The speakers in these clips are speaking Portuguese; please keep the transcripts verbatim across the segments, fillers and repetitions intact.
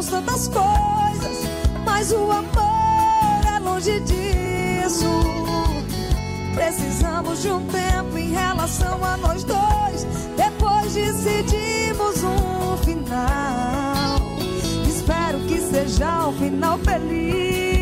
Fizemos tantas coisas, mas o amor é longe disso. Precisamos de um tempo em relação a nós dois. Depois decidimos um final. Espero que seja um final feliz.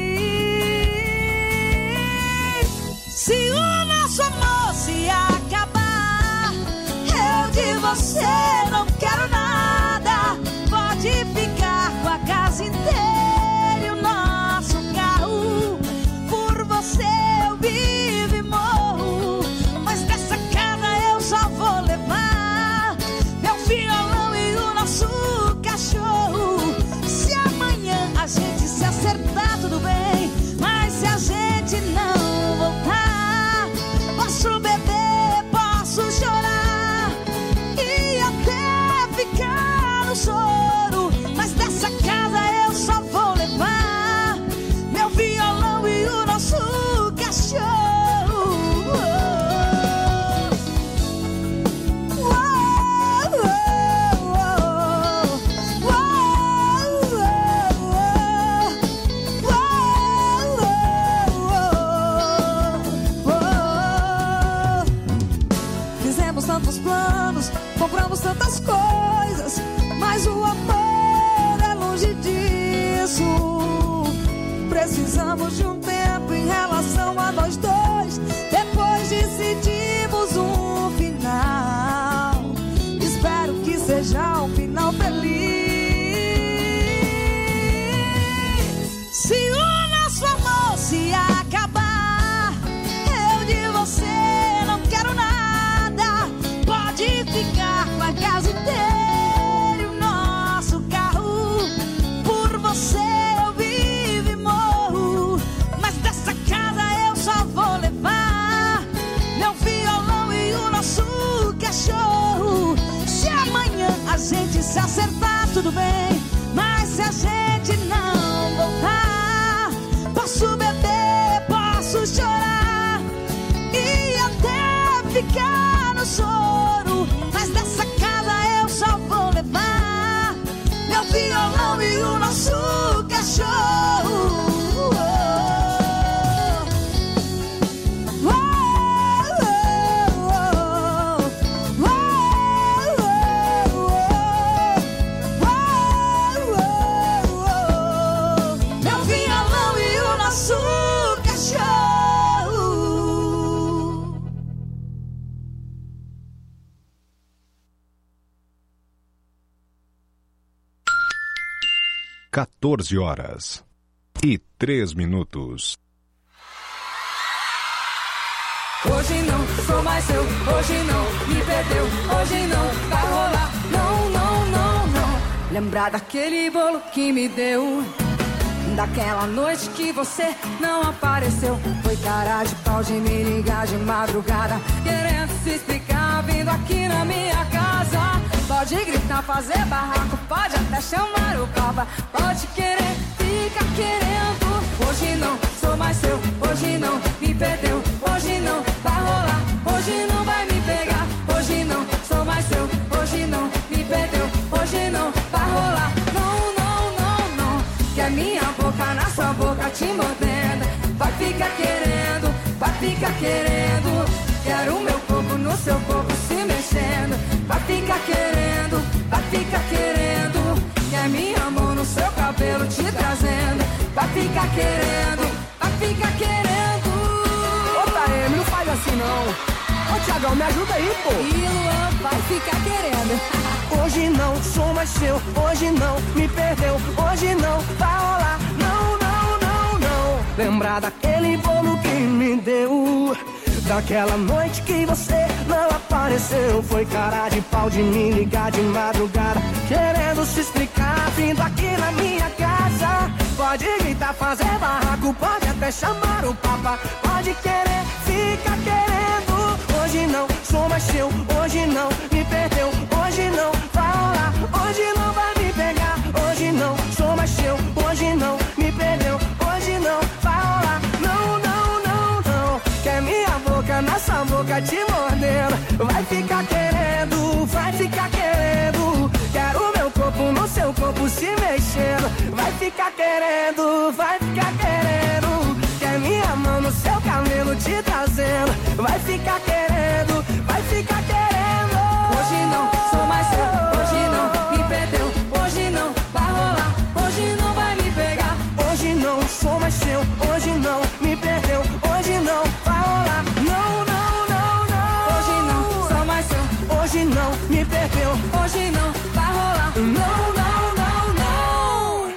Se o nosso amor se acabar, eu de você não quero nada. Pode ficar com a casa inteira e o nosso carro. Por você eu vivo e morro, mas dessa casa eu só vou levar meu violão e o nosso cachorro. Se amanhã a gente se acertar, tudo bem, mas se a gente não voltar, posso beber, posso chorar e até ficar no choro, mas dessa casa eu só vou levar meu violão e o nosso cachorro. Fizemos tantos planos, compramos tantas coisas, mas o amor é longe disso. Precisamos de um tempo em relação a nós dois. Depois decidimos um final. Espero que seja um final feliz. Se o nosso amor se acabar, eu de você não quero nada. Pode ficar com a casa inteira e o nosso carro. Por você eu vivo e morro, mas dessa casa eu só vou levar meu violão e o nosso cachorro. Se amanhã a gente se acertar, tudo bem, mas se a gente não voltar, posso beber, posso chorar e até ficar no choro, mas dessa casa eu só vou levar meu violão e o nosso cachorro. Meu violão e o nosso cachorro. quatorze horas e três minutos. Hoje não sou mais seu, hoje não me perdeu, hoje não vai rolar, não, não, não, não. Lembrar daquele bolo que me deu, daquela noite que você não apareceu. Foi cara de pau de me ligar de madrugada, querendo se explicar, vindo aqui na minha casa. Pode gritar, fazer barraco, pode até chamar o papa, pode querer, fica querendo. Hoje não sou mais seu, hoje não me perdeu, hoje não vai rolar, hoje não vai me pegar. Hoje não sou mais seu, hoje não me perdeu, hoje não vai rolar, não, não, não, não. Que é minha boca na sua boca te mordendo, vai ficar querendo, vai ficar querendo. Quero o meu corpo no seu corpo se mexendo, vai ficar querendo, vai ficar querendo. Quer minha mão no seu cabelo te trazendo, vai ficar querendo, vai ficar querendo. Ô Taeme, não faz assim não. Ô Thiagão, me ajuda aí, pô. E Luan vai ficar querendo. Hoje não sou mais seu, hoje não me perdeu, hoje não vai rolar, não, não, não, não. Lembrar daquele bolo que me deu, daquela noite que você não apareceu. Foi cara de pau de me ligar de madrugada, querendo se explicar, vindo aqui na minha casa. Pode gritar, fazer barraco, pode até chamar o papa, pode querer, fica querendo. Hoje não sou mais seu, hoje não me perdeu, hoje não vai rolar, hoje não vai me pegar. Hoje não sou mais seu, hoje não me perdeu, hoje não vai rolar, não, não, não, não. Quer minha boca na sua boca te mordendo, vai ficar querendo, vai ficar querendo. Quero meu corpo no seu corpo se mexendo, mexendo, vai ficar querendo, vai ficar querendo. Quer minha mão no seu cabelo te trazendo, vai ficar querendo, vai ficar querendo. Hoje não sou mais seu, hoje não me perdeu, hoje não vai rolar, hoje não vai me pegar. Hoje não sou mais seu, hoje não me perdeu, hoje não vai rolar. Não, não, não, não. Hoje não sou mais seu, hoje não me perdeu, hoje não vai rolar. Não, não, não, não.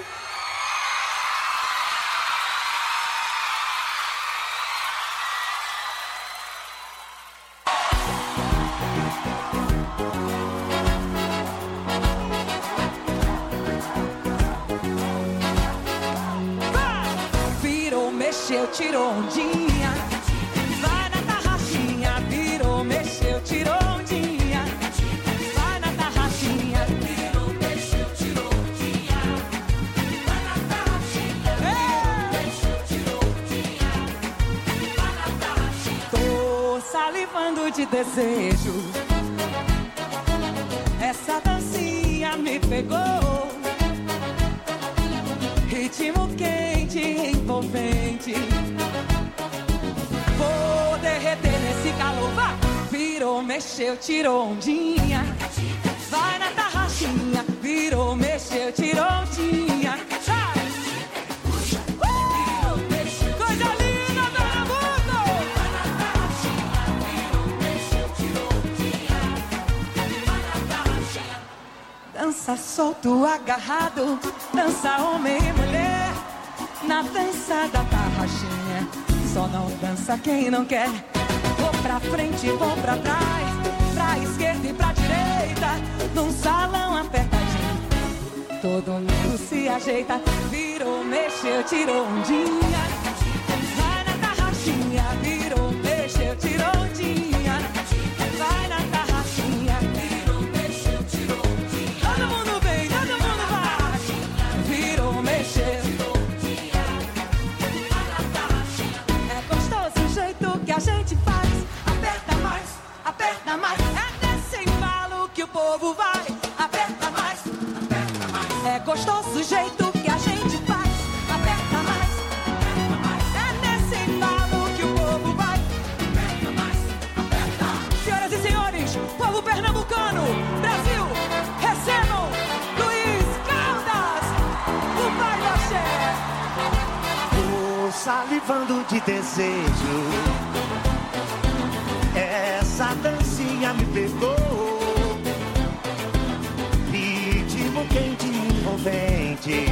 Virou, mexeu, tirou ondinha. Vai na tarraxinha. Virou, mexeu, tirou ondinha. Vai na tarraxinha. Virou, mexeu, tirou ondinha. Vai na tarraxinha. Virou, mexeu, tirou ondinha. Vai na tarraxinha. Tô salivando de desejo. Essa dancinha me pegou. Ritmo quente, envolvente. Vou derreter nesse calor. Vai! Virou, mexeu, tirou ondinha. Vai na tarraxinha. Virou, mexeu, tirou ondinha. Sai! Uh! Coisa linda, vagabundo! Vai na tarraxinha. Virou, mexeu, tirou ondinha. Vai na tarraxinha. Dança solto, agarrado. Dança homem e mulher. Na dança da tarraxinha. Só não dança quem não quer. Vou pra frente, vou pra trás. Pra esquerda e pra direita. Num salão apertadinho. Todo mundo se ajeita. Virou, mexeu, tirou ondinha. Vai na tarraxinha. Virou, mexeu, tirou ondinha. Vai na tarraxinha. Virou, mexeu, tirou ondinha. Todo mundo vem, todo mundo vai. Virou, mexeu. É gostoso o jeito que a gente faz. Aperta mais, aperta mais. É nesse embalo que o povo vai. Aperta mais, aperta mais. É gostoso o jeito que a gente faz. Aperta mais, aperta mais. É nesse embalo que o povo vai. Aperta mais, aperta. Senhoras e senhores, povo pernambucano, Brasil, recebam Luiz Caldas, o pai da axé. Tô salivando de desejo. Essa dancinha me pegou. Ritmo quente e envolvente.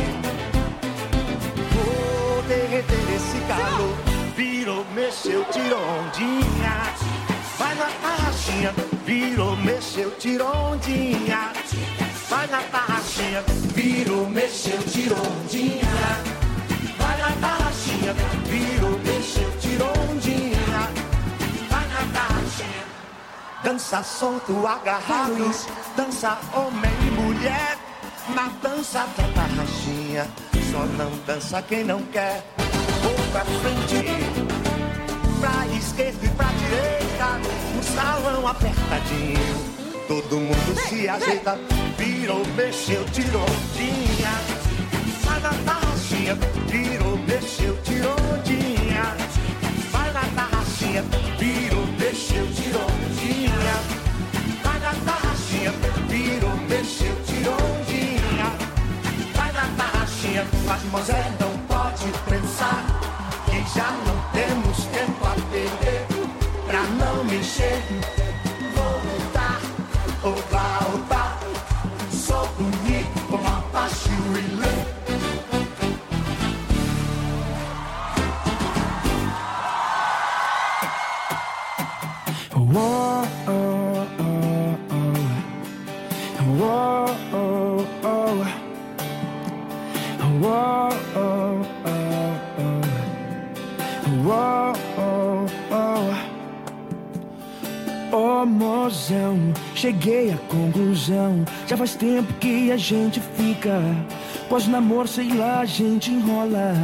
Vou derreter esse calor. Virou, mexeu, tirou ondinha. Vai na tarraxinha. Virou, mexeu, tirou ondinha. Vai na tarraxinha. Virou, mexeu, tirou ondinha. Vai na tarraxinha. Virou, mexeu, tirou ondinha. Vai na tarraxinha. Dança solto, agarrado. Dança homem e mulher. Na dança da tarraxinha. Só não dança quem não quer. Vou pra frente, pra esquerda e pra direita. No salão apertadinho. Todo mundo se ajeita. Virou, mexeu, tirou ondinha. Vai na tarraxinha. Virou, mexeu, tirou ondinha. Vai na tarraxinha. Virou, mexeu, tirou ondinha. Vai na tarraxinha. Virou, mexeu, tirou ondinha. Vai na tarraxinha. Mademoiselle, não pode pensar que já não temos tempo a perder. Pra não mexer, vou lutar ou voltar. Sou bonito como Apache Relay. Whoa, oh, oh, oh. Whoa, oh, oh. Whoa, oh, oh, oh. Whoa, oh, oh. Oh, mozão, cheguei à conclusão. Já faz tempo que a gente fica. Quase namoro, sei lá, a gente enrola.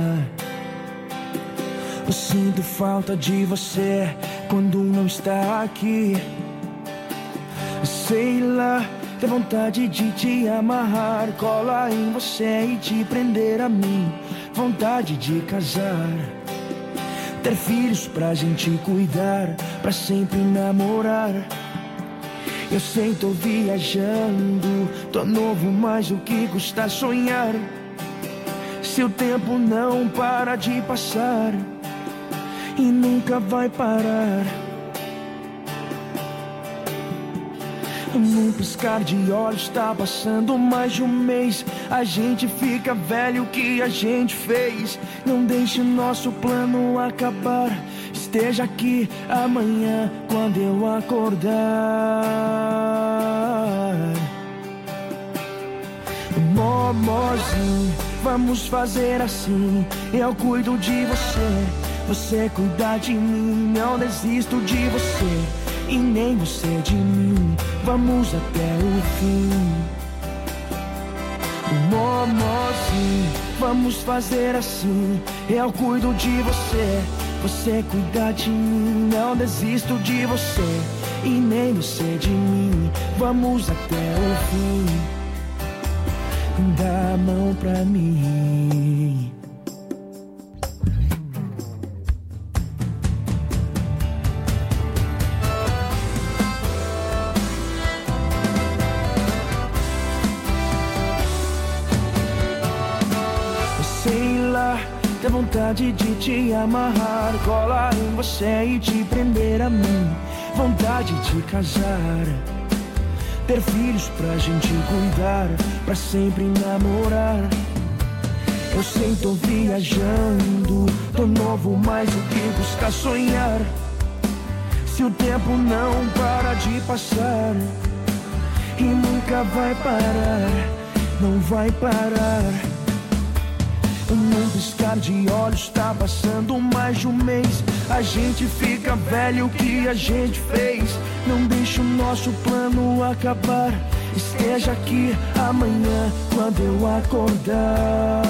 Eu sinto falta de você quando não está aqui. Sei lá, ter vontade de te amarrar, colar em você e te prender a mim. Vontade de casar, ter filhos pra gente cuidar, pra sempre namorar. Eu sei, tô viajando, tô novo, mas o que custa sonhar? Se o tempo não para de passar e nunca vai parar. Num piscar de olhos tá passando mais de um mês. A gente fica velho, o que a gente fez? Não deixe o nosso plano acabar. Esteja aqui amanhã quando eu acordar. Momozinho, vamos fazer assim. Eu cuido de você, você cuida de mim. Não desisto de você e nem você de mim. Vamos até o fim. Momozinho, vamos fazer assim. Eu cuido de você, você cuida de mim. Não desisto de você e nem você de mim. Vamos até o fim. Dá a mão pra mim. Ter vontade de te amarrar, colar em você e te prender a mim. Vontade de casar, ter filhos pra gente cuidar, pra sempre namorar. Eu sei, tô viajando, tô novo, mas o que custa sonhar? Se o tempo não para de passar e nunca vai parar, não vai parar. Num piscar de olhos tá passando mais de um mês. A gente fica velho, o que a gente fez? Não deixe o nosso plano acabar. Esteja aqui amanhã quando eu acordar.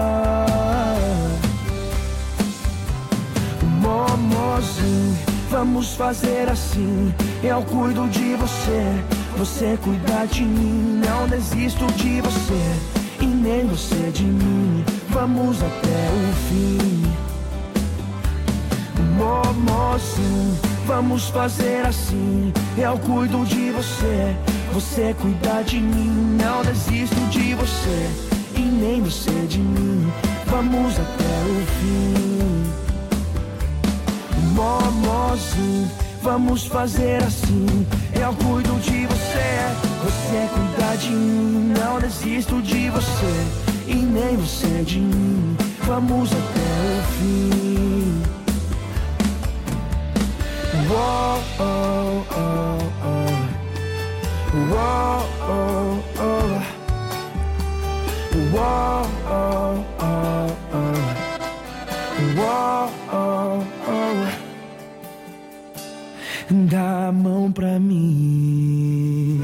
Momozinho, vamos fazer assim. Eu cuido de você, você cuida de mim. Não desisto de você e nem você de mim. Vamos até o fim. Momozinho, vamos fazer assim. Eu cuido de você, você cuida de mim. Não desisto de você e nem você de mim. Vamos até o fim. Momozinho, vamos fazer assim. Eu cuido de você, você cuida de mim. Não desisto de você e nem você de mim. Vamos até o fim. Uou, oh, oh, oh. Uou, oh, oh. Uou, oh, oh, oh. Uou, oh, oh. Dá a mão pra mim.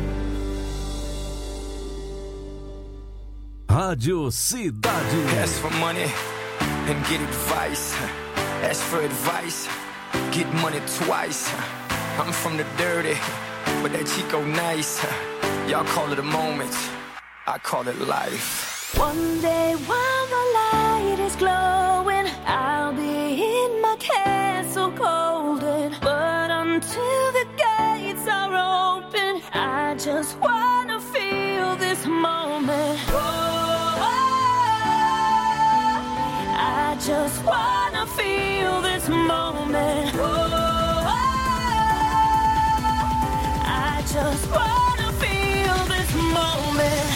Rádio Cidade. Ask for money and get advice. Ask for advice, get money twice. I'm from the dirty, but that Chico nice. Y'all call it a moment, I call it life. One day while the light is glowing, I'll be in my castle golden. But until the gates are open, I just wanna feel this moment. I just wanna feel this moment. Oh, I just wanna feel this moment.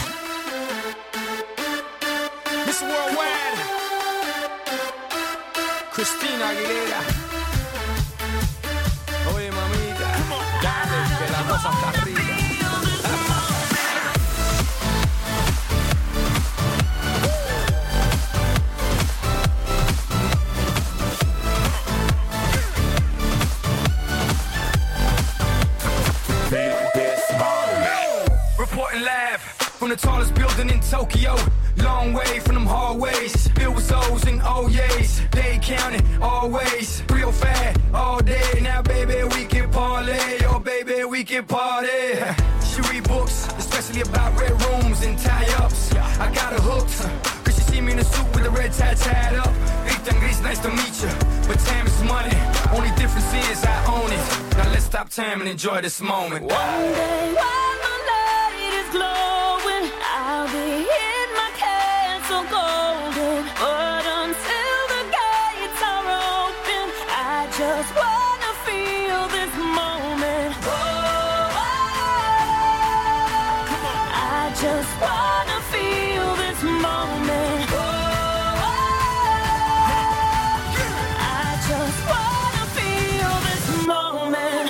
Miss Worldwide, Christina Aguilera. Oye, mamita, dale, que la cosa está arriba. Reporting live from the tallest building in Tokyo. Long way from them hallways, filled with O's and oh yeas. They counting always, real fat all day. Now baby we can parlay, oh baby we can party. She read books red tat tat up. Ethan Gris, nice to meet you. But time is money, only difference is I own it. Now let's stop time and enjoy this moment. One day while my light is glowing, I'll be in my castle golden. But until the gates are open, I just wanna feel this moment. Oh, I just wanna feel this moment. Oh, I just wanna feel this moment.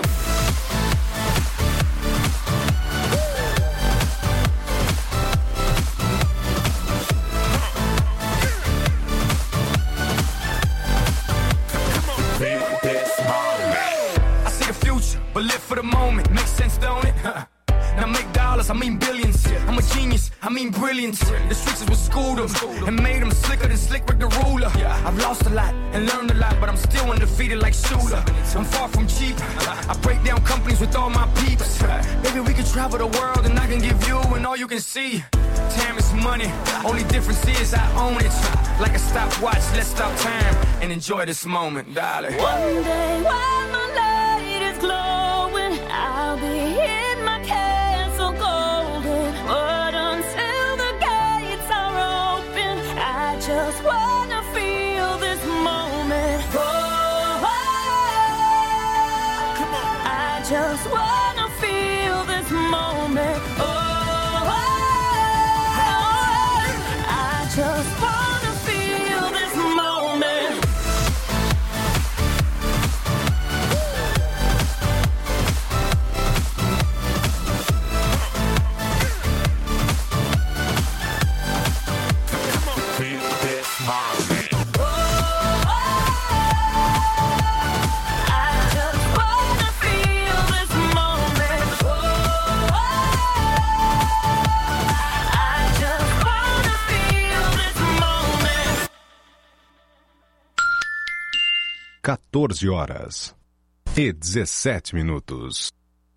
I see the future, but live for the moment. Makes sense, don't it? Now make dollars, I mean billions. I'm a genius, I mean brilliance. The streets is what schooled them and made them slicker than Slick Rick the ruler. I've lost a lot and learned a lot, but I'm still undefeated like Shooter. I'm far from cheap. I break down companies with all my peeps. Baby, we can travel the world and I can give you and all you can see. Time is money, only difference is I own it. Like a stopwatch, let's stop time and enjoy this moment, darling. One day while my light is glowing, I'll be in my castle golden. But until the gates are open, I just wanna feel this moment. Oh, I just wanna feel this moment. Oh, I just wanna feel this moment. quatorze horas e dezessete minutos.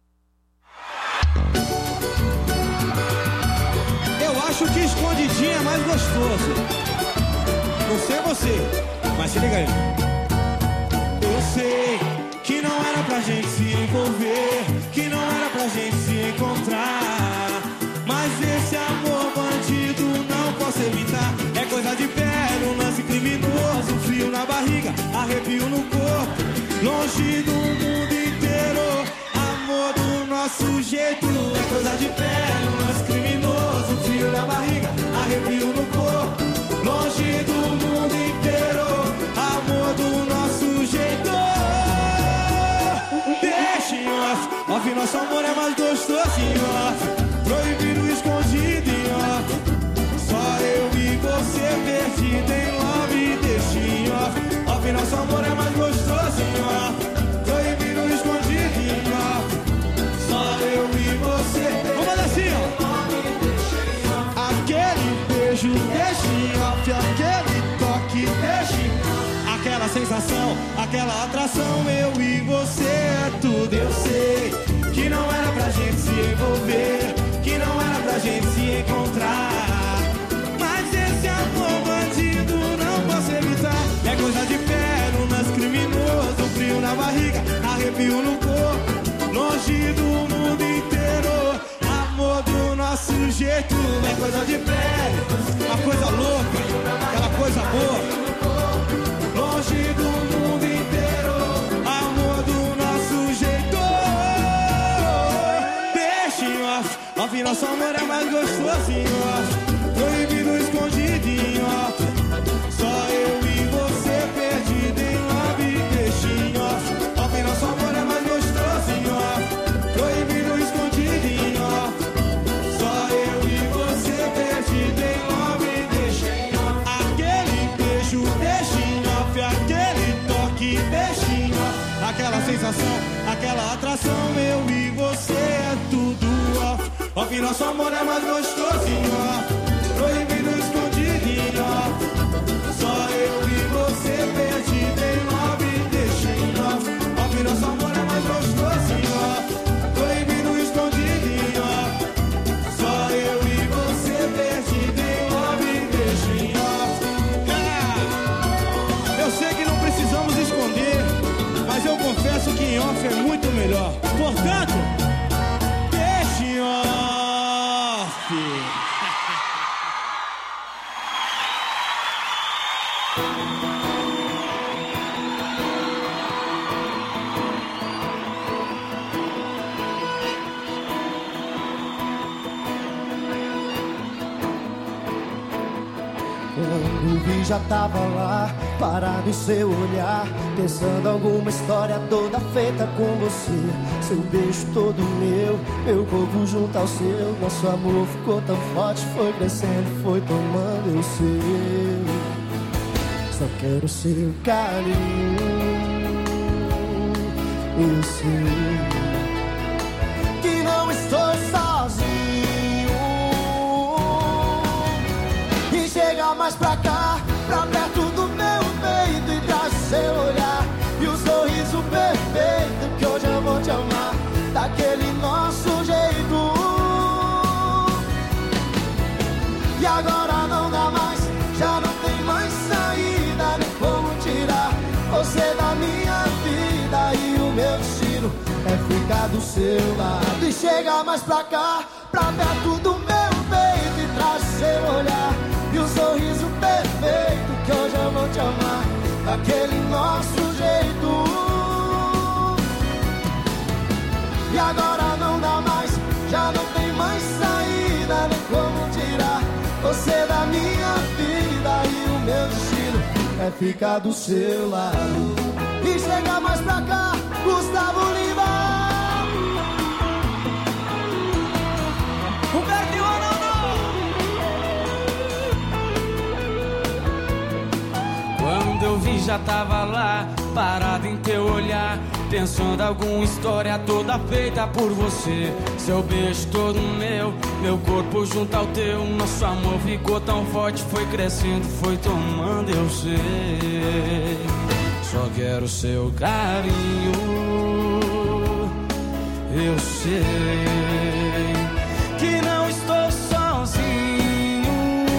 Eu acho que escondidinho é mais gostoso. Não sei você, mas se liga aí. Eu sei que não era pra gente se envolver, que não era pra gente se encontrar, mas esse amor bandido não posso evitar. É coisa de pele, um lance criminoso, frio na barriga, arrepio no corpo, longe do mundo inteiro. Amor do nosso jeito, é coisa de pele, um lance criminoso, frio na barriga, arrepio no corpo, longe do mundo inteiro. Amor do nosso jeito. Deixa em off, off, nosso amor é mais gostoso em off, proibido, escondido em off. Só eu e você perdido em love, deixa em off, off, nosso amor é mais gostoso em off, proibido, escondido em off. Só eu e você. Vamos fazer assim, ó. Aquele beijo, deixa em off, aquele toque, deixa em off. Aquela sensação, aquela atração, eu e você é tudo. Eu sei que não era pra gente se envolver, que não era pra gente se encontrar, mas esse amor bandido não posso evitar. É coisa de pé, um lance criminoso, frio na barriga, arrepio no corpo, longe do mundo inteiro. Amor do nosso jeito, é coisa de pé, uma coisa louca, aquela coisa boa, longe do mundo inteiro. Amor do nosso jeito. Deixa em off, off, nosso amor é mais gostoso em off, proibido, escondido em off. Só eu e você perdido em love, deixa em off, off, nosso amor é mais gostoso em off, proibido, escondido em off. Só eu e você perdido em love, deixa em off. Aquele beijo, deixa em off, aquele toque, deixa em off. Aquela sensação, aquela atração, eu e você é tudo off, off, nosso amor é mais gostoso em off, proibido, escondido em off. Só eu e você perdido em love, deixa em off, off, nosso amor é mais gostoso em off, proibido, escondido em off. Só eu e você perdido em love, deixa em off. Quando vi já tava lá, parado em seu olhar, pensando alguma história toda feita com você. Seu beijo todo meu, meu corpo junto ao seu. Nosso amor ficou tão forte, foi crescendo, foi tomando eu sei. Só quero seu carinho, eu sei que não estou sozinho. E chega mais pra cá, pra perto do meu peito, e traz seu olhar e o sorriso perfeito, que hoje eu vou te amar daquele nosso jeito. E agora não dá mais, já não tem mais saída, nem como tirar você da minha vida. E o meu destino é ficar do seu lado. E chega mais pra cá, pra perto do meu peito, e traz seu olhar e o sorriso perfeito, que hoje eu vou te amar daquele nosso jeito. E agora não dá mais, já não tem mais saída, nem como tirar você da minha vida. E o meu destino é ficar do seu lado. E chega mais pra cá, Gustavo Lima. Humberto e Ronaldo. Quando eu vi já tava lá, parado em teu olhar, pensando alguma história toda feita por você. Seu beijo todo meu, meu corpo junto ao teu. Nosso amor ficou tão forte, foi crescendo, foi tomando eu sei. Só quero seu carinho, eu sei que não estou sozinho.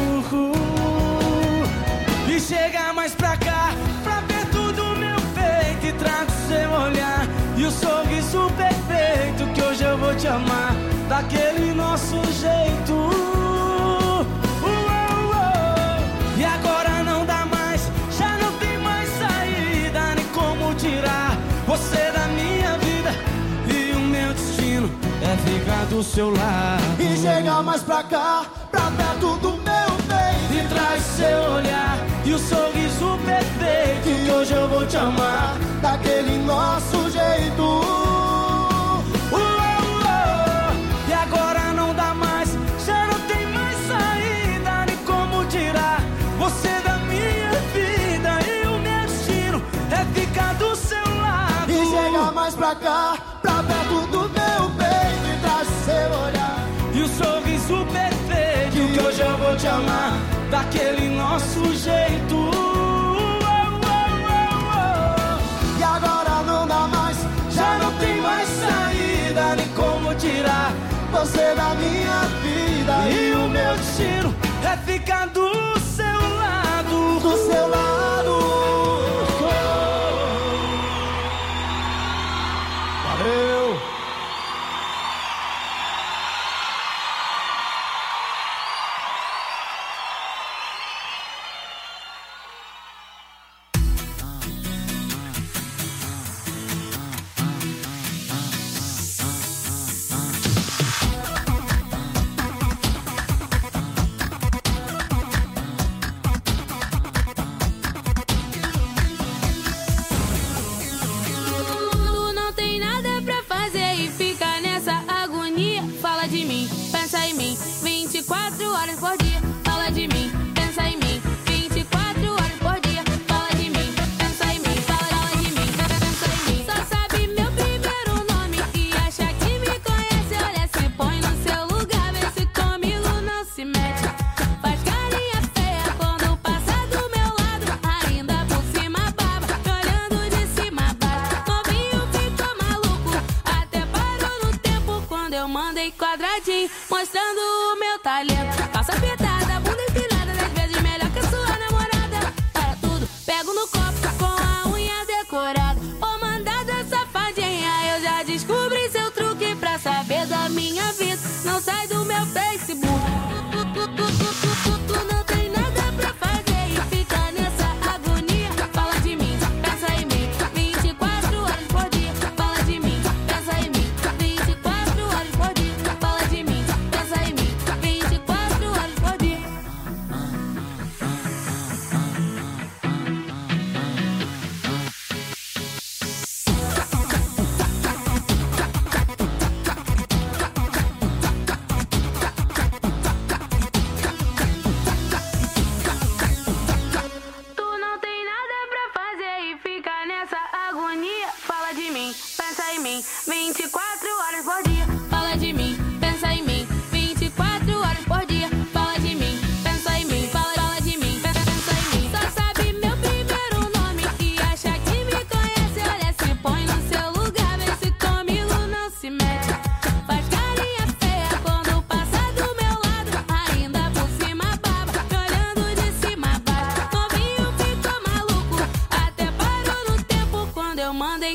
E chega mais pra cá, pra perto do meu peito, e trago seu olhar e o sorriso perfeito, que hoje eu vou te amar daquele nosso jeito. Uou, uou. E agora não dá mais, já não tem mais saída, nem como tirar você da minha vida. E o meu destino é ficar do seu lado. E chega mais pra cá, pra perto do meu peito, e traz seu olhar e o sorriso perfeito, que hoje eu vou te amar daquele nosso jeito. Uou, uou. E agora não dá mais, já não tem mais saída, nem como tirar você da minha vida. E o meu destino é ficar do seu lado. E chega mais pra cá, pra perto do meu peito, e traz seu olhar e o sorriso perfeito, que, que hoje eu vou te amar daquele nosso jeito. Uou, uou, uou. E agora não dá mais, já não tem mais saída, nem como tirar você da minha vida. E o meu destino é ficar do seu lado, do seu lado. Valeu!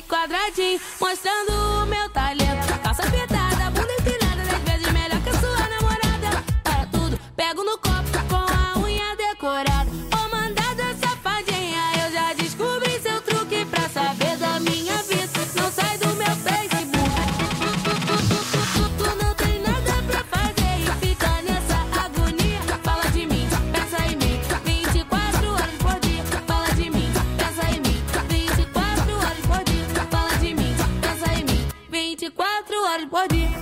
quadradinho, mostrando o meu talento. Calça apertada, bunda empinada, dez vezes melhor que a sua namorada. Para tudo, pego no copo com a unha decorada. Ô mandada safadinha, eu já descobri seu truque pra saber da minha vida. Não sai do meu Facebook. Tu não tem nada pra fazer e fica nessa agonia. Fala de mim, pensa em mim, vinte e quatro horas por dia. Fala de mim, pensa em mim, vinte e quatro horas por dia. Fala de mim, pensa em mim, vinte e quatro horas por dia.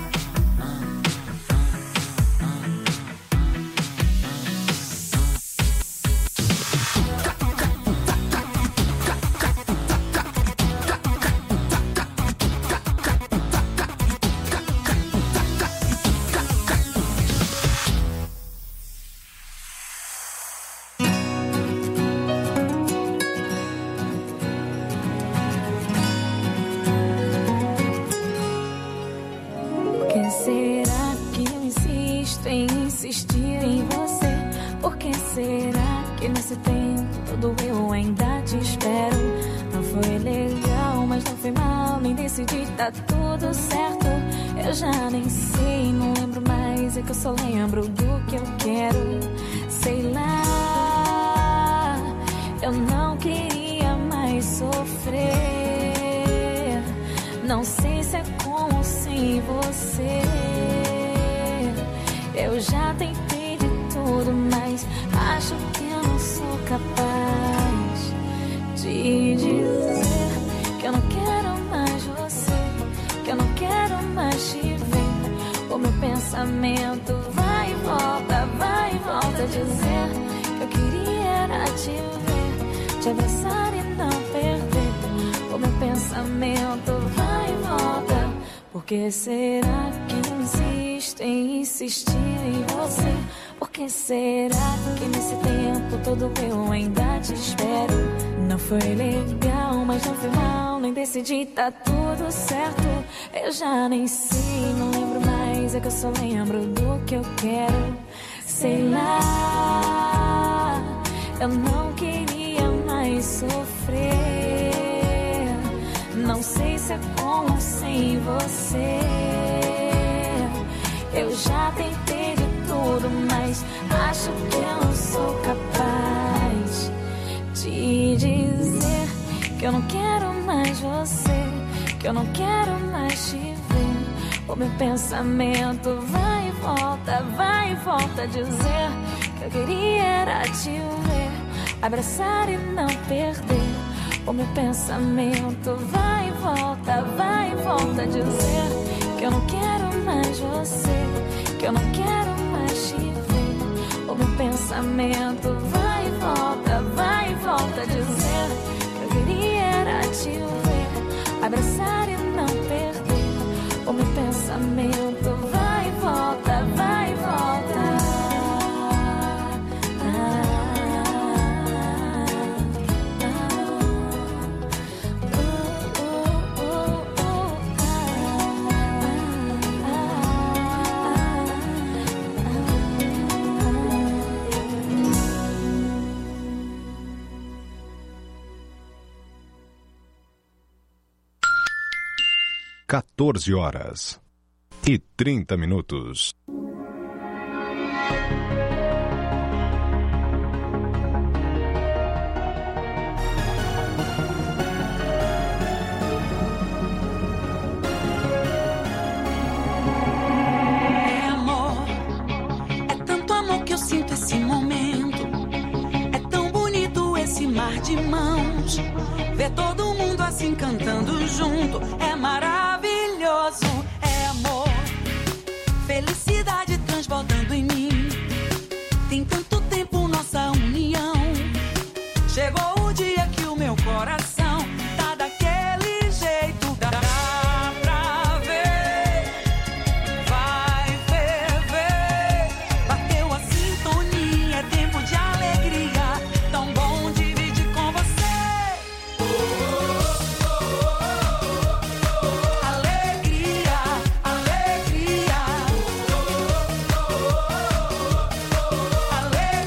Por que será que eu insisto em insistir em você? Por que será que nesse tempo todo eu ainda te espero? Não foi legal, mas não foi mal, nem decidi, tá tudo certo. Eu já nem sei, não lembro mais, é que eu só lembro do que eu quero. Sei lá, eu não queria mais sofrer. Não sei se é com ou sem você. Eu já tentei de tudo, mas acho que eu não sou capaz de dizer que eu não quero mais você, que eu não quero mais te ver. O meu pensamento vai e volta, vai e volta, dizer que eu queria era te ver, te abraçar e não perder. O meu pensamento vai e volta. Por que será que eu insisto em insistir em você? Por que será que nesse tempo todo eu ainda te espero? Não foi legal, mas não foi mal, nem decidi, tá tudo certo. Eu já nem sei, não lembro mais, é que eu só lembro do que eu quero. Sei lá, eu não queria mais sofrer. Não sei se é com ou sem você. Eu já tentei de tudo, mas acho que eu não sou capaz de dizer que eu não quero mais você, que eu não quero mais te ver. O meu pensamento vai e volta, vai e volta, dizer que eu queria era te ver, abraçar e não perder. O meu pensamento vai e volta, vai e volta, dizer que eu não quero mais você, que eu não quero mais te ver. O meu pensamento vai e volta, vai e volta, dizer que eu queria era te ver, abraçar e não perder. O meu pensamento vai e volta, vai e volta. quatorze horas e trinta minutos. É amor, é tanto amor que eu sinto esse momento. É tão bonito esse mar de mãos. Ver todo mundo assim cantando junto é maravilhoso. É amor, felicidade transbordando em mim. Tem tanto tempo nossa união. Chegou o dia que o meu coração tá daquele jeito. Dá pra ver, vai ferver. Bateu a sintonia, é tempo de alegria. Tão bom dividir com você. Alegria, alegria.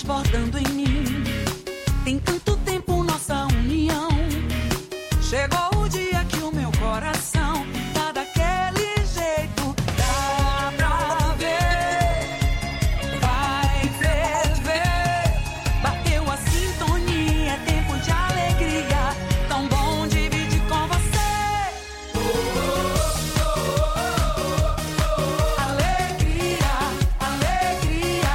transbordando em mim. Tem tanto tempo nossa união. Chegou o dia que o meu coração tá daquele jeito. Dá pra ver, vai ferver. Bateu a sintonia, é tempo de alegria. Tão bom dividir com você. Alegria, alegria.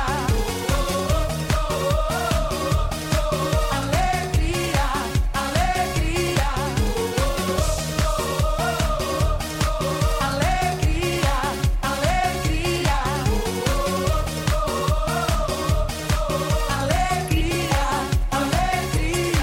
Alegria, alegria. Alegria, alegria. Alegria, alegria.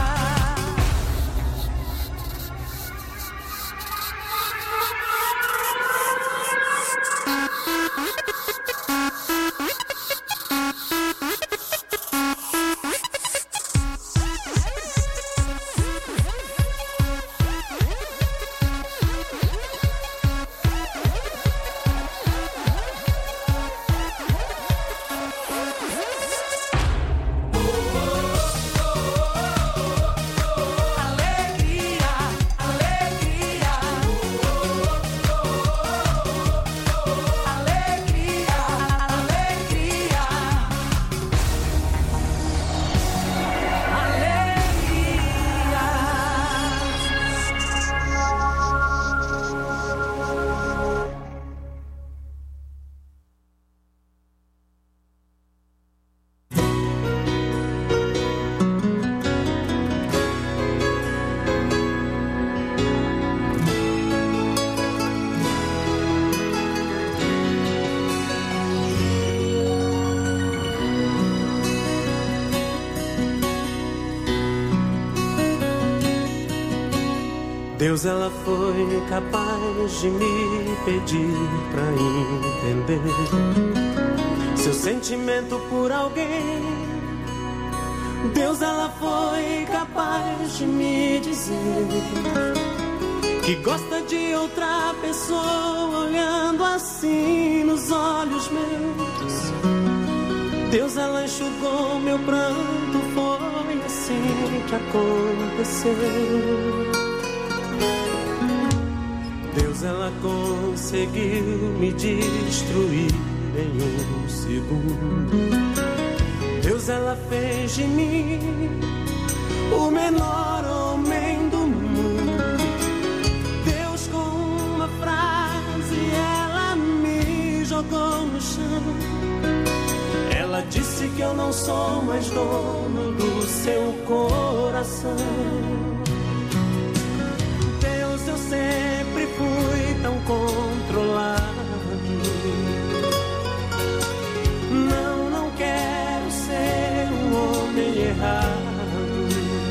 Alegria, alegria. Alegria, alegria. Deus, ela foi capaz de me pedir pra entender seu sentimento por alguém. Deus, ela foi capaz de me dizer que gosta de outra pessoa olhando assim nos olhos meus. Deus, ela enxugou meu pranto, foi assim que aconteceu. Deus, ela conseguiu me destruir em um segundo. Deus, ela fez de mim o menor homem do mundo. Deus, com uma frase, ela me jogou no chão. Ela disse que eu não sou mais dono do seu coração. Deus, eu sempre fui tão controlado. Não, não quero ser um homem errado.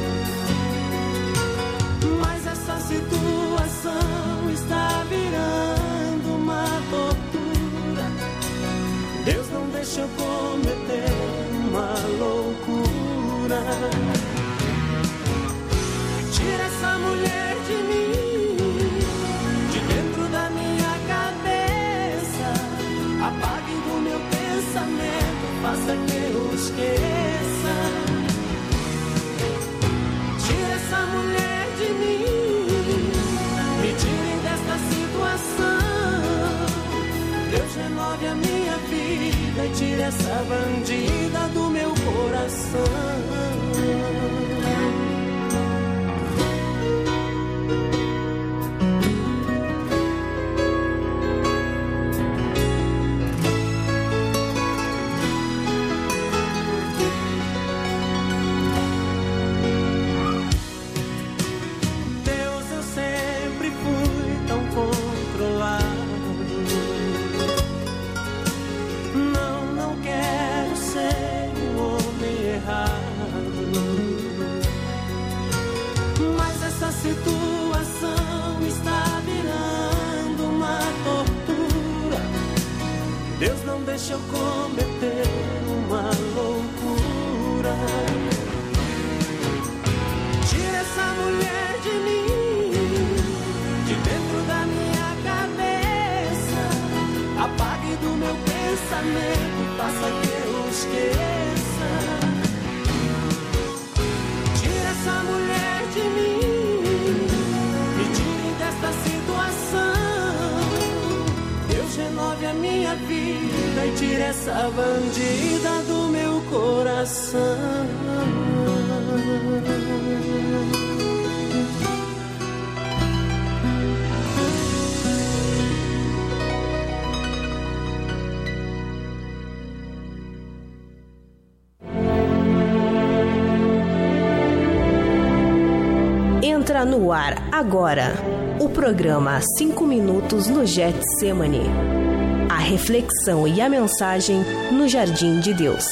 Mas essa situação está virando uma tortura. Deus, não deixa eu cometer uma loucura. Tira essa mulher de mim, de dentro da minha cabeça. Apague do meu pensamento, faça que eu esqueça. Tira essa mulher de mim, me tirem desta situação. Deus, renove a minha vida e tire essa bandida do meu coração. Deus, eu sempre fui tão controlado. Não, não quero ser Entra no ar agora o programa cinco minutos no Getsemane. A reflexão e a mensagem no Jardim de Deus.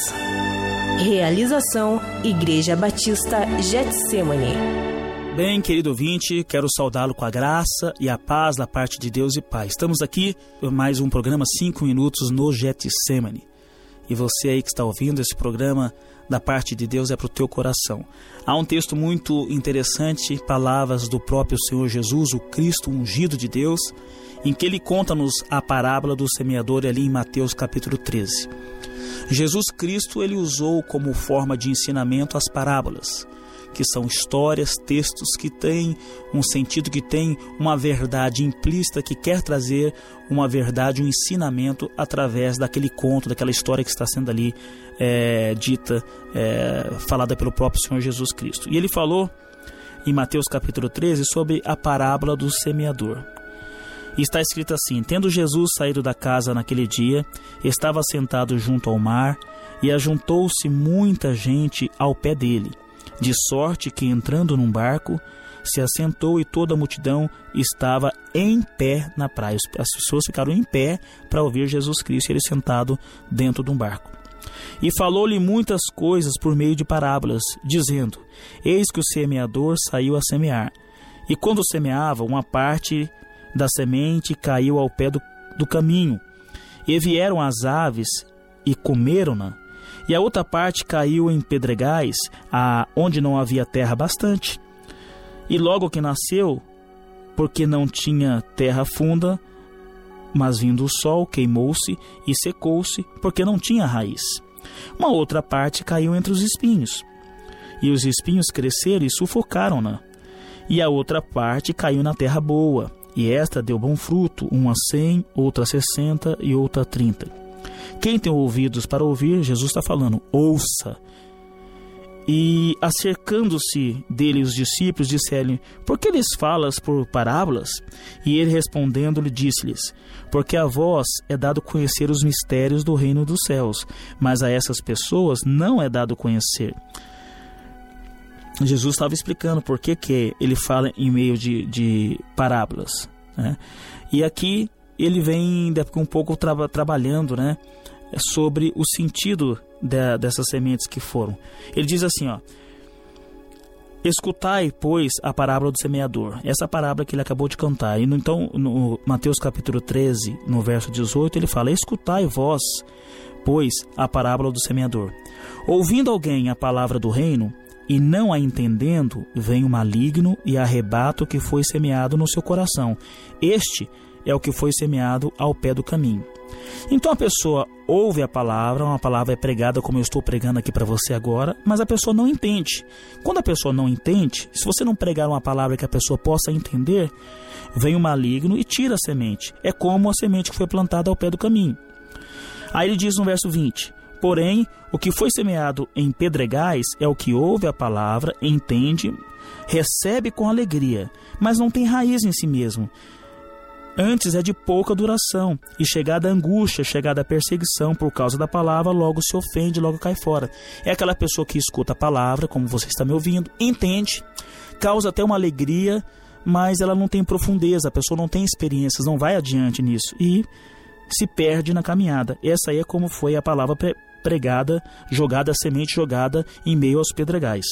Realização Igreja Batista Getsemane. Bem, querido ouvinte, quero saudá-lo com a graça e a paz da parte de Deus e Pai. Estamos aqui em mais um programa cinco minutos no Getsemane. E você aí que está ouvindo esse programa da parte de Deus é para o teu coração. Há um texto muito interessante, palavras do próprio Senhor Jesus, o Cristo ungido de Deus, em que ele conta-nos a parábola do semeador ali em Mateus capítulo treze. Jesus Cristo, ele usou como forma de ensinamento as parábolas, que são histórias, textos que têm um sentido, que têm uma verdade implícita, que quer trazer uma verdade, um ensinamento através daquele conto, daquela história que está sendo ali é, dita, é, falada pelo próprio Senhor Jesus Cristo. E ele falou em Mateus capítulo treze sobre a parábola do semeador. E está escrito assim: tendo Jesus saído da casa naquele dia, estava sentado junto ao mar, e ajuntou-se muita gente ao pé dele, de sorte que, entrando num barco, se assentou e toda a multidão estava em pé na praia. As pessoas ficaram em pé para ouvir Jesus Cristo, ele sentado dentro de um barco. E falou-lhe muitas coisas por meio de parábolas, dizendo: eis que o semeador saiu a semear. E quando semeava, uma parte da semente caiu ao pé do, do caminho, e vieram as aves e comeram-na. E a outra parte caiu em pedregais, a, onde não havia terra bastante. E logo que nasceu, porque não tinha terra funda, mas vindo o sol, queimou-se e secou-se, porque não tinha raiz. Uma outra parte caiu entre os espinhos, e os espinhos cresceram e sufocaram-na. E a outra parte caiu na terra boa, e esta deu bom fruto, uma cem, outra sessenta e outra trinta. Quem tem ouvidos para ouvir, Jesus está falando, ouça. E acercando-se dele os discípulos, disseram-lhe: por que lhes falas por parábolas? E ele respondendo-lhe disse-lhes: porque a vós é dado conhecer os mistérios do reino dos céus, mas a essas pessoas não é dado conhecer. Jesus estava explicando por que, que ele fala em meio de, de parábolas, né? E aqui ele vem um pouco tra- trabalhando, né, sobre o sentido de, dessas sementes que foram. Ele diz assim, ó: escutai, pois, a parábola do semeador. Essa parábola que ele acabou de cantar. E no, então, no Mateus capítulo treze, no verso dezoito, ele fala: escutai vós, pois, a parábola do semeador. Ouvindo alguém a palavra do reino, e não a entendendo, vem o maligno e arrebata o que foi semeado no seu coração. Este é o que foi semeado ao pé do caminho. Então a pessoa ouve a palavra, uma palavra é pregada como eu estou pregando aqui para você agora, mas a pessoa não entende. Quando a pessoa não entende, se você não pregar uma palavra que a pessoa possa entender, vem o maligno e tira a semente. É como a semente que foi plantada ao pé do caminho. Aí ele diz no verso vinte: porém, o que foi semeado em pedregais é o que ouve a palavra, entende, recebe com alegria, mas não tem raiz em si mesmo. Antes é de pouca duração, e chegada a angústia, chegada a perseguição por causa da palavra, logo se ofende, logo cai fora. É aquela pessoa que escuta a palavra, como você está me ouvindo, entende, causa até uma alegria, mas ela não tem profundeza, a pessoa não tem experiências, não vai adiante nisso, e se perde na caminhada. Essa aí é como foi a palavra pregada, jogada, a semente jogada em meio aos pedregais.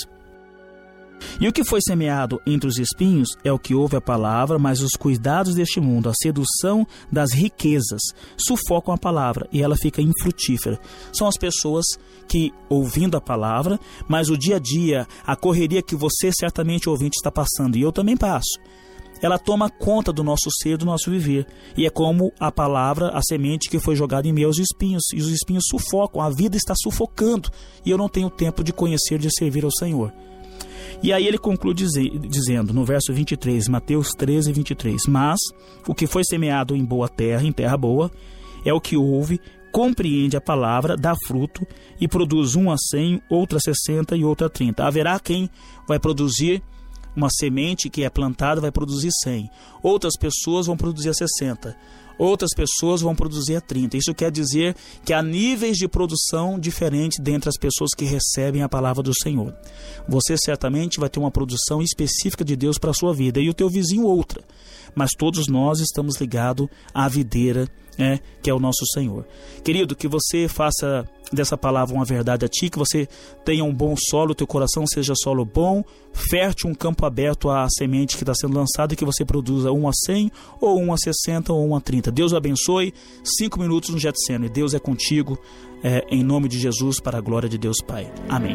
E o que foi semeado entre os espinhos é o que ouve a palavra, mas os cuidados deste mundo, a sedução das riquezas, sufocam a palavra e ela fica infrutífera. São as pessoas que, ouvindo a palavra, mas o dia a dia, a correria que você certamente ouvinte está passando, e eu também passo, ela toma conta do nosso ser, do nosso viver. E é como a palavra, a semente que foi jogada em meio aos espinhos. E os espinhos sufocam, a vida está sufocando. E eu não tenho tempo de conhecer, de servir ao Senhor. E aí ele conclui dizer, dizendo, no verso vinte e três, Mateus treze, vinte e três: mas o que foi semeado em boa terra, em terra boa, é o que ouve, compreende a palavra, dá fruto e produz um a cem, outra a sessenta e outra a trinta. Haverá quem vai produzir uma semente que é plantada, vai produzir cem. Outras pessoas vão produzir a sessenta. outras pessoas vão produzir a trinta. Isso quer dizer que há níveis de produção diferentes dentre as pessoas que recebem a palavra do Senhor. Você certamente vai ter uma produção específica de Deus para a sua vida e o teu vizinho outra. Mas todos nós estamos ligados à videira, é, que é o nosso Senhor. Querido, que você faça dessa palavra uma verdade a ti, que você tenha um bom solo, teu coração seja solo bom, fértil, um campo aberto à semente que está sendo lançada, e que você produza um a cem, ou um a sessenta, ou um a trinta. Deus o abençoe. Cinco minutos no Getsemane. Deus é contigo, é, em nome de Jesus, para a glória de Deus Pai. Amém.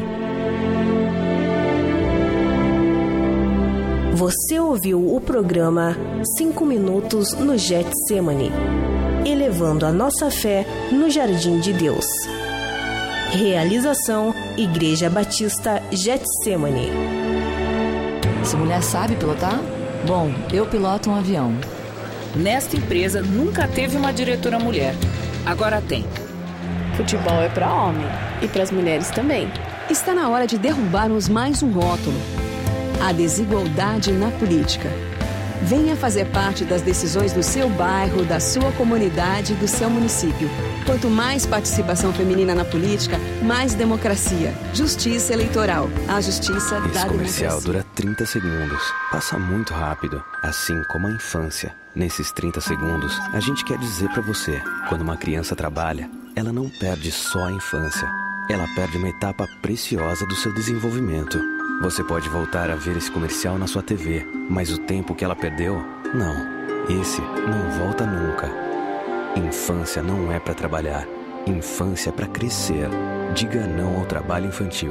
Você ouviu o programa Cinco Minutos no Getsemane, elevando a nossa fé no Jardim de Deus. Realização Igreja Batista Getsemane. Essa mulher sabe pilotar? Bom, eu piloto um avião. Nesta empresa nunca teve uma diretora mulher. Agora tem. Futebol é para homem e para as mulheres também. Está na hora de derrubarmos mais um rótulo: a desigualdade na política. Venha fazer parte das decisões do seu bairro, da sua comunidade, do seu município. Quanto mais participação feminina na política, mais democracia. Justiça eleitoral. A justiça da democracia. Esse comercial dura trinta segundos. Passa muito rápido, assim como a infância. Nesses trinta segundos, a gente quer dizer pra você: quando uma criança trabalha, ela não perde só a infância. Ela perde uma etapa preciosa do seu desenvolvimento. Você pode voltar a ver esse comercial na sua T V, mas o tempo que ela perdeu, não. Esse não volta nunca. Infância não é para trabalhar. Infância é para crescer. Diga não ao trabalho infantil.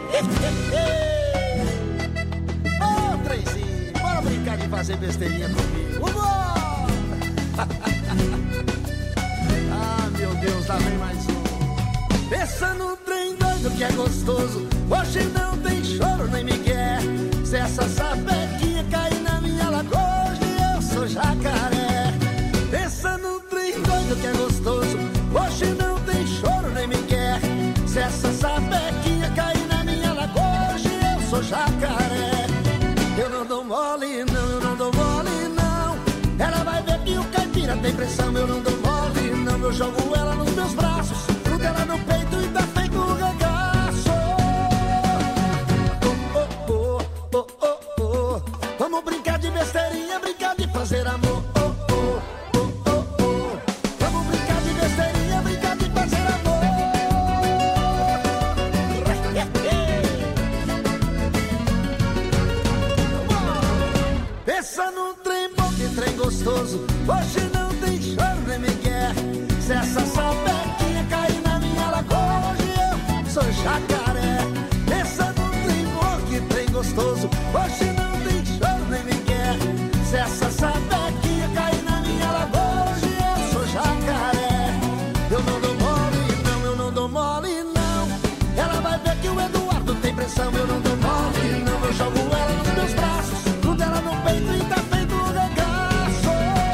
Ô, oh, Trenzinho, bora brincar de fazer besteirinha comigo. Vambora! Ah, meu Deus, lá vem mais um. Pensa no trem doido que é gostoso. Hoje não tem choro nem migué. Se essa sapequinha cair na minha lagoa, hoje eu sou jacaré. Pensa no trem doido que é gostoso. Hoje não tem choro nem migué. Se essa sapequinha cair na minha lagoa, hoje eu sou jacaré. Eu não dou mole não, eu não dou mole não. Ela vai ver que o caipira tem pressão. Eu não dou mole não, eu jogo ela nos meus braços, grudo ela no peito e tá feito um regaço. Oh, oh, oh, oh, oh, oh. Vamos brincar de besteirinha, brincar de fazer amor. Oh, oh, oh, oh, oh. Vamos brincar de besteirinha, brincar de fazer amor. Pensa num trem bom, que trem gostoso. Hoje não tem choro nem migué. Se essa sapequinha cair na minha lagoa, hoje eu sou jacaré. Pensa num trem bom, que trem gostoso. Hoje não tem choro nem migué. Se essa sapequinha cair na minha lagoa, hoje eu sou jacaré. Eu não dou mole não, eu não dou mole não. Ela vai ver que o Eduardo tem pressão. Eu não dou mole não, eu jogo ela nos meus braços, grudo ela no peito e tá feito um regaço.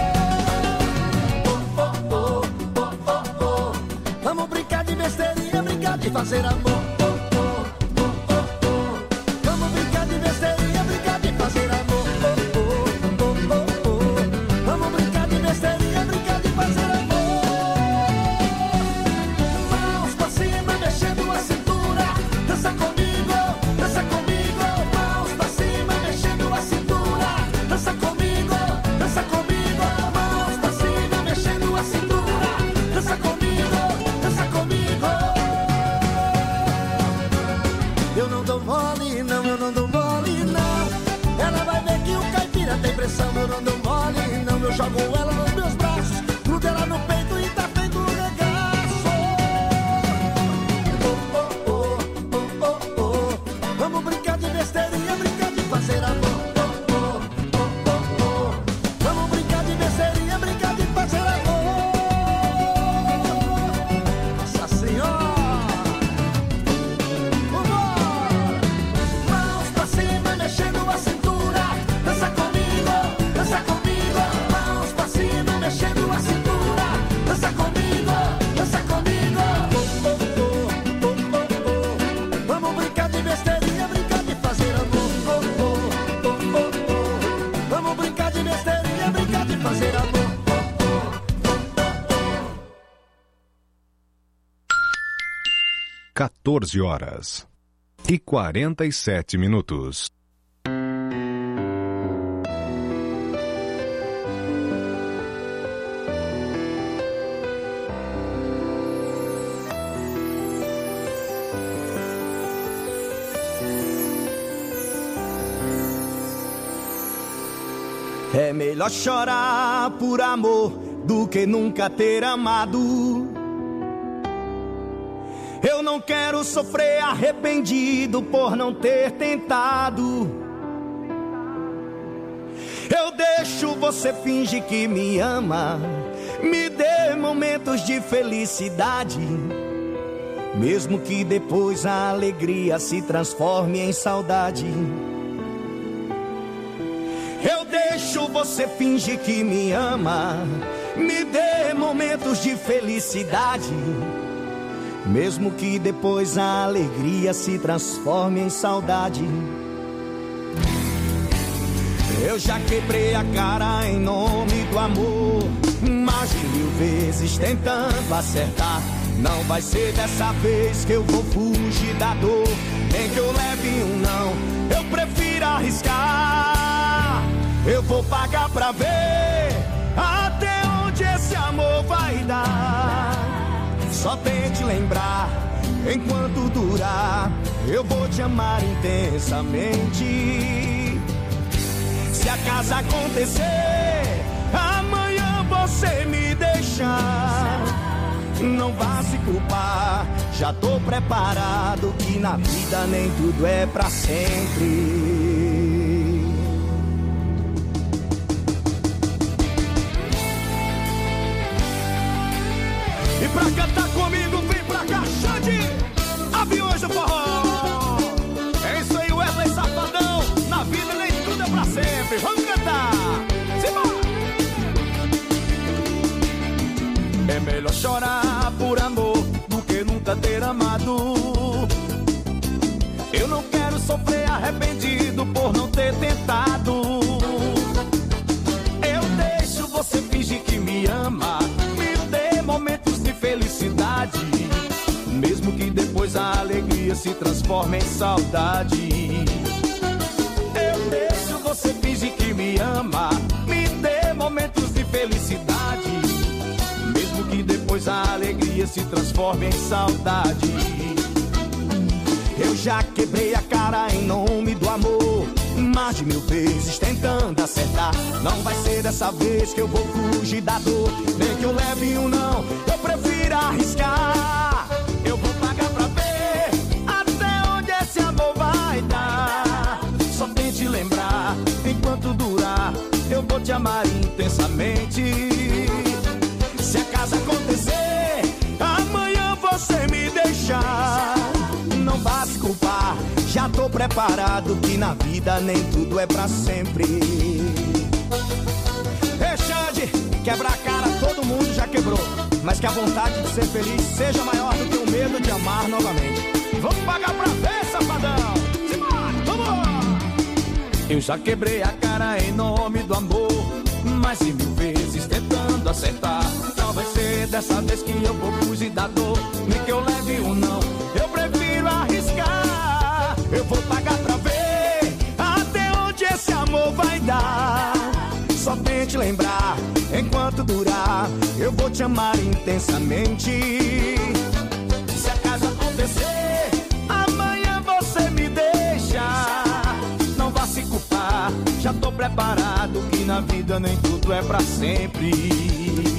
Oh, oh, oh, oh, oh, oh. Vamos brincar de besteirinha, brincar de fazer amor. Oh, oh, oh, oh, oh. Vamos brincar de besteirinha, brincar de fazer amor. Oh, oh, oh, oh, oh. Vamos brincar de besteirinha, brincar de fazer amor. Mãos pra cima, mexendo a cintura. Dança comigo, dança comigo. Mãos pra cima, mexendo a cintura. Dança comigo, dança comigo. Mãos pra cima, mexendo a cintura. Dança comigo, dança comigo. Eu não dou mole não, eu não dou mole não. Ela vai ver que o caipira tem pressão. Eu não dou mole não, eu jogo ela nos meus braços, grudo ela no peito e tá feito um regaço. Oh, oh, oh, oh, oh, oh. Vamos brincar de besteirinha, brincar de fazer amor. Oh, oh, oh, oh, oh. Vamos brincar de besteirinha, brincar de fazer amor. Nossa Senhora. Mãos pra cima, mexendo a cintura. Dança comigo, dança comigo. Mãos pra cima. quatorze horas e quarenta e sete minutos. É melhor chorar por amor do que nunca ter amado. Eu não quero sofrer arrependido por não ter tentado. Eu deixo você fingir que me ama, me dê momentos de felicidade, mesmo que depois a alegria se transforme em saudade. Eu deixo você fingir que me ama, me dê momentos de felicidade, mesmo que depois a alegria se transforme em saudade. Eu já quebrei a cara em nome do amor, mais de mil vezes tentando acertar. Não vai ser dessa vez que eu vou fugir da dor, nem que eu leve um não, eu prefiro arriscar. Eu vou pagar pra ver até onde esse amor vai dar. Só tente lembrar, enquanto durar, eu vou te amar intensamente. Se acaso acontecer, amanhã você me deixar, não vá se culpar, já tô preparado, que na vida nem tudo é pra sempre. E pra cantar comigo, vem pra cá, Xande, Aviões do Forró. É isso aí, Wesley Safadão, na vida nem tudo é pra sempre. Vamos cantar, simbora! É melhor chorar por amor do que nunca ter amado. Eu não quero sofrer arrependido por não ter tentado. Eu deixo você fingir que me ama, me dê momentos de felicidade, mesmo que depois a alegria se transforme em saudade. Eu deixo você fingir que me ama, me dê momentos de felicidade, mesmo que depois a alegria se transforme em saudade. Eu já quebrei a cara em nome do amor, mais de mil vezes tentando acertar. Não vai ser dessa vez que eu vou fugir da dor, nem que eu leve um não, eu prefiro arriscar. Eu vou pagar pra ver até onde esse amor vai dar. Só tente lembrar, enquanto durar, eu vou te amar intensamente. Se acaso acontecer, amanhã você me deixar, não vá se culpar, já tô preparado, que na vida nem tudo é pra sempre. Ei, Xande, quebrar a cara todo mundo já quebrou, mas que a vontade de ser feliz seja maior do que o medo de amar novamente. Vamos pagar pra ver, safadão! Simbora, vamos! Eu já quebrei a cara em nome do amor, mais de mil vezes tentando acertar. Não vai ser dessa vez que eu vou fugir da dor, nem que eu leve um não, eu prefiro arriscar. Eu vou pagar pra ver até onde esse amor vai dar. Só tente lembrar, enquanto durar, eu vou te amar intensamente. Se acaso acontecer, amanhã você me deixa, não vá se culpar, já tô preparado, que na vida nem tudo é pra sempre.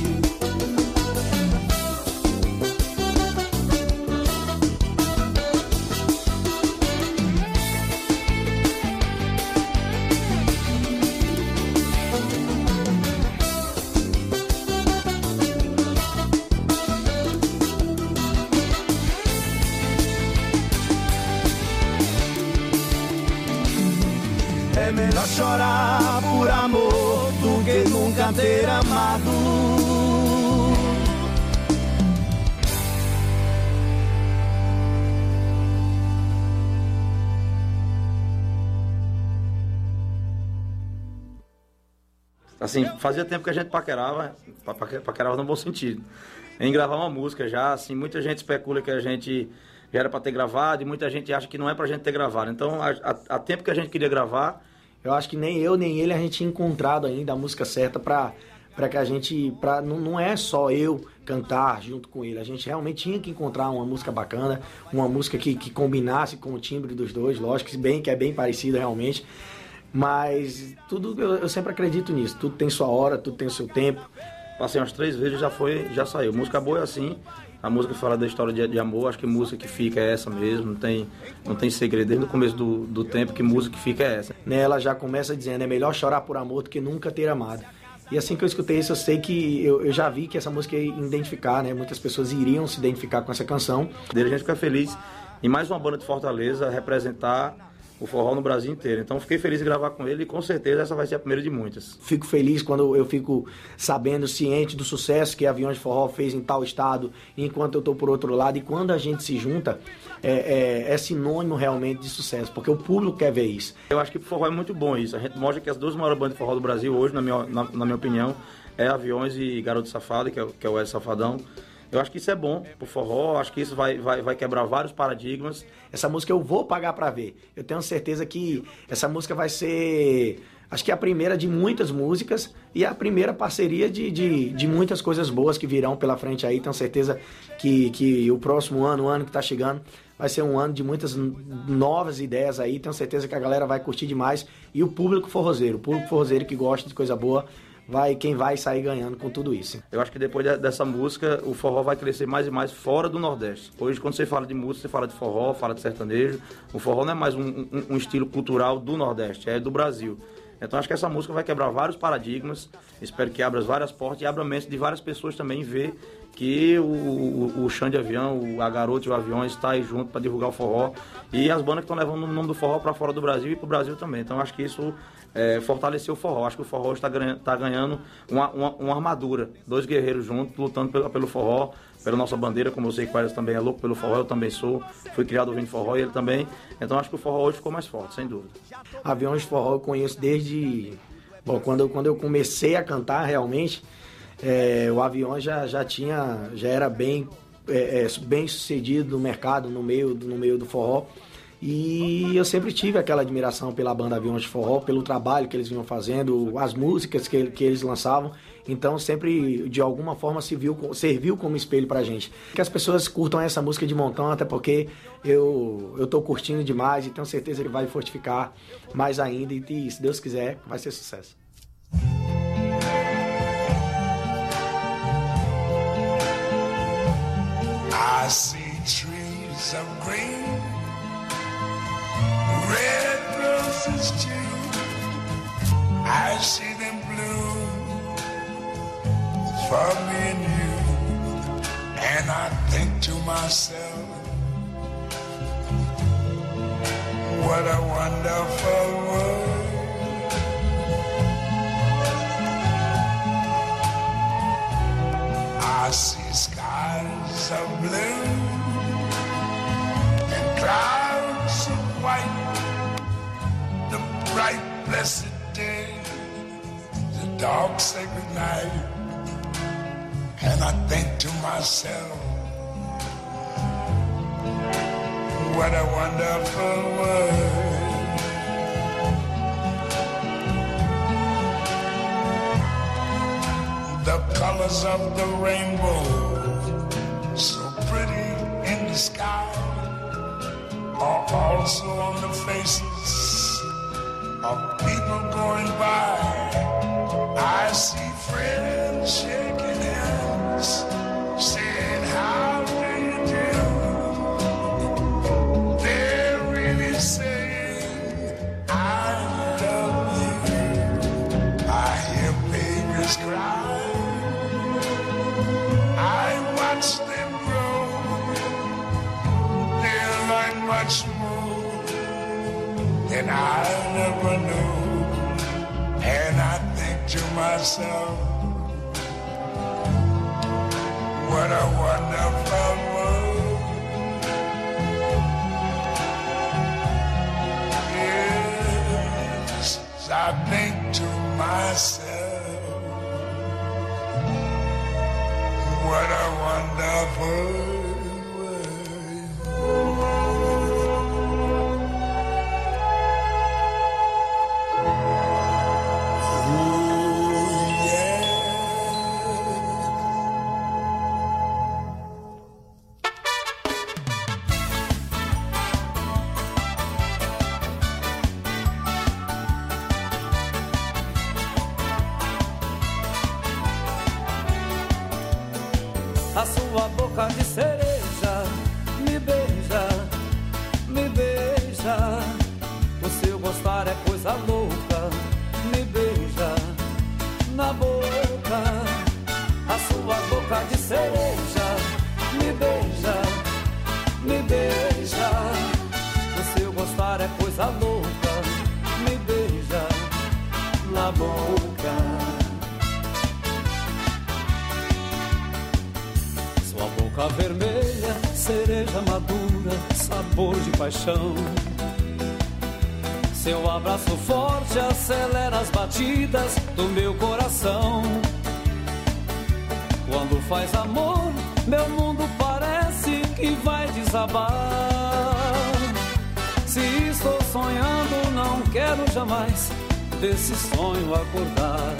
É melhor chorar por amor do que nunca ter amado. Assim, fazia tempo que a gente paquerava, paquerava no bom sentido, em gravar uma música já, assim, muita gente especula que a gente já era para ter gravado, e muita gente acha que não é pra gente ter gravado. Então, há tempo que a gente queria gravar, eu acho que nem eu, nem ele, a gente tinha encontrado ainda a música certa pra, pra que a gente... Pra, não, não é só eu cantar junto com ele, a gente realmente tinha que encontrar uma música bacana, uma música que, que combinasse com o timbre dos dois, lógico, que bem que é bem parecida realmente, mas tudo, eu, eu sempre acredito nisso, tudo tem sua hora, tudo tem o seu tempo. Passei umas três vezes, já foi, já saiu. Música boa é assim, a música que fala da história de, de amor, acho que música que fica é essa mesmo, não tem, não tem segredo, desde o começo do, do tempo que música que fica é essa. Ela já começa dizendo, é melhor chorar por amor do que nunca ter amado. E assim que eu escutei isso, eu sei que eu, eu já vi que essa música ia identificar, né? Muitas pessoas iriam se identificar com essa canção. Dele a gente fica feliz em mais uma banda de Fortaleza representar o forró no Brasil inteiro. Então fiquei feliz de gravar com ele e com certeza essa vai ser a primeira de muitas. Fico feliz quando eu fico sabendo, ciente do sucesso que Aviões de Forró fez em tal estado, enquanto eu estou por outro lado. E quando a gente se junta, é, é, é sinônimo realmente de sucesso, porque o público quer ver isso. Eu acho que o forró é muito bom isso. A gente mostra que as duas maiores bandas de forró do Brasil hoje, na minha, na, na minha opinião, é Aviões e Garoto Safado, que é, que é o Wesley Safadão. Eu acho que isso é bom pro forró, acho que isso vai, vai, vai quebrar vários paradigmas. Essa música eu vou pagar pra ver. Eu tenho certeza que essa música vai ser, acho que a primeira de muitas músicas e a primeira parceria de, de, de muitas coisas boas que virão pela frente aí. Tenho certeza que, que o próximo ano, o ano que tá chegando, vai ser um ano de muitas novas ideias aí. Tenho certeza que a galera vai curtir demais. E o público forrozeiro, o público forrozeiro que gosta de coisa boa, vai, quem vai sair ganhando com tudo isso. Eu acho que depois de, dessa música, o forró vai crescer mais e mais fora do Nordeste. Hoje, quando você fala de música, você fala de forró, fala de sertanejo. O forró não é mais um, um, um estilo cultural do Nordeste, é do Brasil. Então acho que essa música vai quebrar vários paradigmas, espero que abra várias portas e abra a mente de várias pessoas também ver que o, o, o Chão de Avião, a Garoto e o Aviões está aí junto para divulgar o forró e as bandas que estão levando o nome do forró para fora do Brasil e para o Brasil também. Então acho que isso é, fortaleceu o forró. Acho que o forró está ganhando, tá ganhando uma, uma, uma armadura, dois guerreiros juntos lutando pelo, pelo forró, pela nossa bandeira, como eu sei que o Eras também é louco pelo forró, eu também sou, fui criado ouvindo forró e ele também, então acho que o forró hoje ficou mais forte, sem dúvida. Aviões de Forró eu conheço desde, bom, quando eu, quando eu comecei a cantar realmente, é, o Aviões já, já tinha, já era bem, é, é, bem sucedido no mercado, no meio, no meio do forró, e eu sempre tive aquela admiração pela banda Aviões de Forró, pelo trabalho que eles vinham fazendo, as músicas que, que eles lançavam. Então sempre, de alguma forma, serviu, serviu como espelho pra gente. Que as pessoas curtam essa música de montão, até porque eu, eu tô curtindo demais e tenho certeza que vai fortificar mais ainda. E, e se Deus quiser, vai ser sucesso. I see trees of green, red roses too. I see them blue for me and you, and I think to myself, what a wonderful world. I see skies of blue and clouds of white, the bright blessed day, the dark sacred night. And I think to myself, what a wonderful world. The colors of the rainbow, so pretty in the sky, are also on the faces of people going by. I see friends shaking hands, saying, how do you do? They're really saying, I love you. I hear babies cry, I watch them grow. They learn much more than I never knew. And I think to myself, what a wonderful world. Yes, I think to myself, what a wonderful world. boca de cereja, me beija, me beija. O seu gostar é coisa louca, me beija na boca. A sua boca de cereja, me beija, me beija. O seu gostar é coisa louca, me beija na boca. Sua boca vermelha, cereja madura, sabor de paixão. Seu abraço forte acelera as batidas do meu coração. Quando faz amor, meu mundo parece que vai desabar. Se estou sonhando, não quero jamais desse sonho acordar.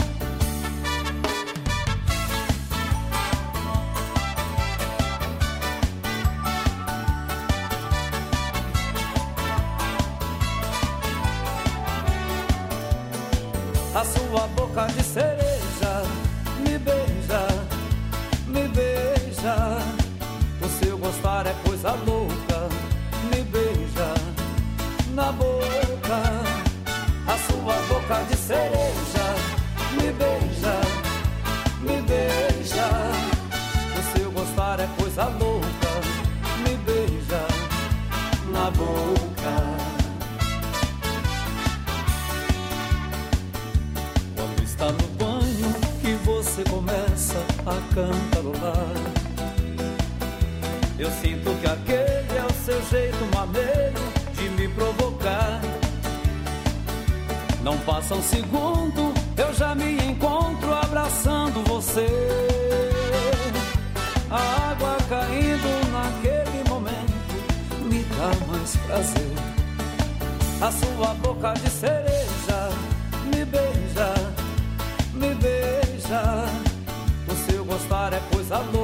A sua boca de cereja, me beija, me beija. O seu gostar é coisa louca, me beija na boca. A sua boca de cereja, me beija, me beija. O seu gostar é coisa louca, me beija na boca. Quando está no banho que você começa a cantarolar, eu sinto que aquele é o seu jeito maneiro de me provocar. Não passa um segundo, eu já me encontro abraçando você. A água caindo naquele momento me dá mais prazer. A sua boca de cereja, me beija, me beija. O seu gostar é coisa louca,